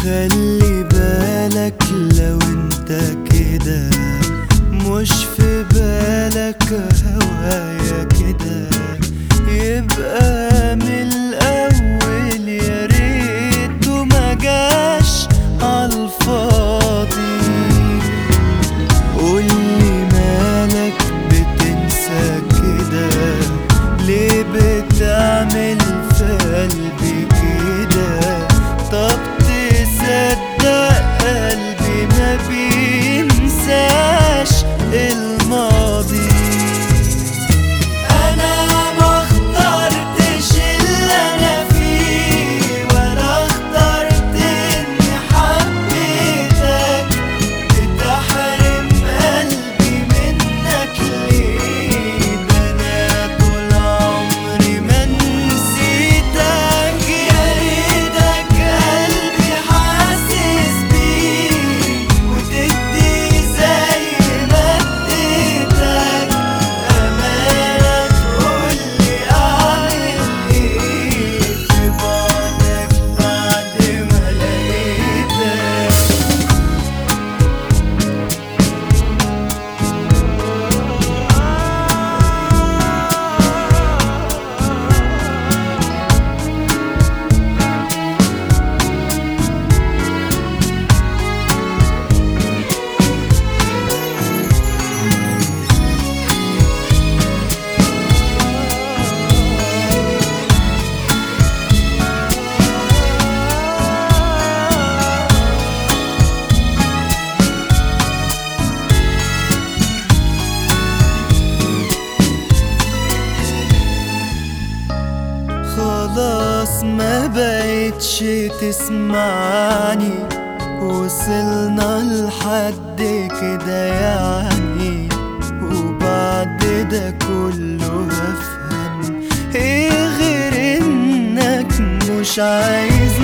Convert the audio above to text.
خلي بالك لو انت كده مش في بالك هوايا كده، يبقى من الأول يا ريته ما جاش عالفاضي. قولي مالك بتنسى كده، ليه بتعمل في قلبي كده؟ طب تصدق قلبي ما بينساش الماضي. انا ما اخترتش اللي انا فيه، ولا اخترت اني حبيتك، بتحرم قلبي منك ليه؟ ده انا طول عمري ما نسيتك. يا ريتك قلبي حاسس بيه وتدي زي ما اديتك، امانة تقولي اعمل ايه في بعدك بعد ما لقيتك. خلاص ما بقتش تسمعني، وصلنا لحد كده يعني، وبعد ده كله هفهم ايه غير انك مش عايز